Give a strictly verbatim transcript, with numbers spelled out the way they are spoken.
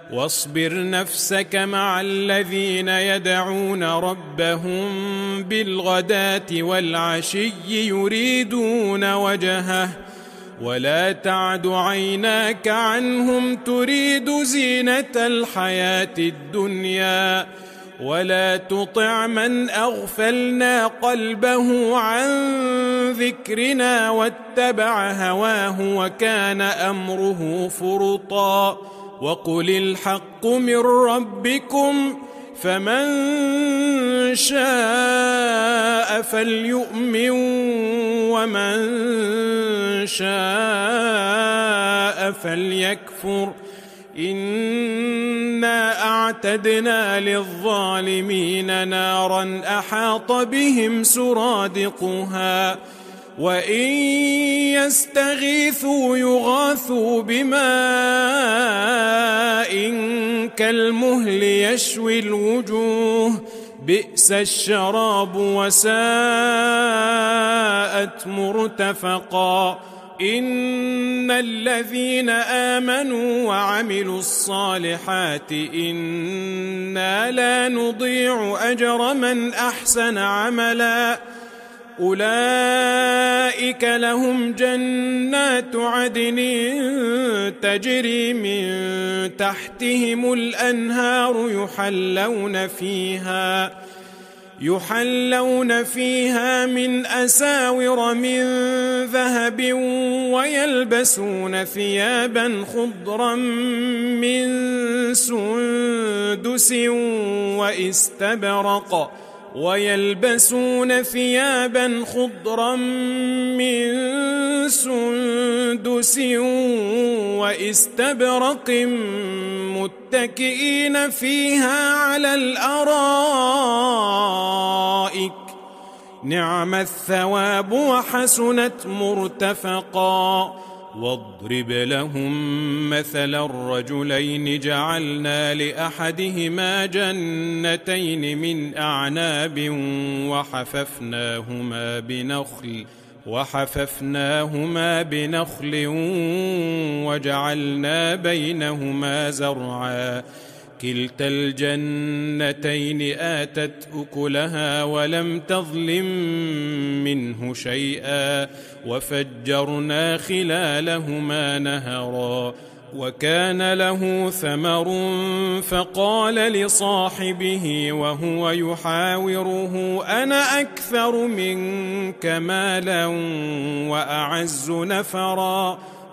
واصبر نفسك مع الذين يدعون ربهم بالغداة والعشي يريدون وجهه ولا تعد عيناك عنهم تريد زينة الحياة الدنيا ولا تطع من أغفلنا قلبه عن ذكرنا واتبع هواه وكان أمره فرطا وقل الحق من ربكم فمن شاء فليؤمن ومن شاء فليكفر إنا أعتدنا للظالمين نارا أحاط بهم سرادقها وإن يستغيثوا يغاثوا بماء كالمهل يشوي الوجوه بئس الشراب وساءت مرتفقا إن الذين آمنوا وعملوا الصالحات إنا لا نضيع أجر من أحسن عملا أولئك لهم جنات عدن تجري من تحتهم الأنهار يحلون فيها يحلون فيها من أساور من ذهب ويلبسون ثيابا خضرا من سندس واستبرق ويلبسون ثيابا خضرا من سندس واستبرق متكئين فيها على الأرائك نعم الثواب وحسنت مرتفقا واضرب لهم مثل الرجلين جعلنا لأحدهما جنتين من أعناب وحففناهما بنخل وحففناهما بنخل وجعلنا بينهما زرعا كلتا الجنتين آتت أكلها ولم تظلم منه شيئا وفجرنا خلالهما نهرا وكان له ثمر فقال لصاحبه وهو يحاوره أنا أكثر منك مالا وأعز نفرا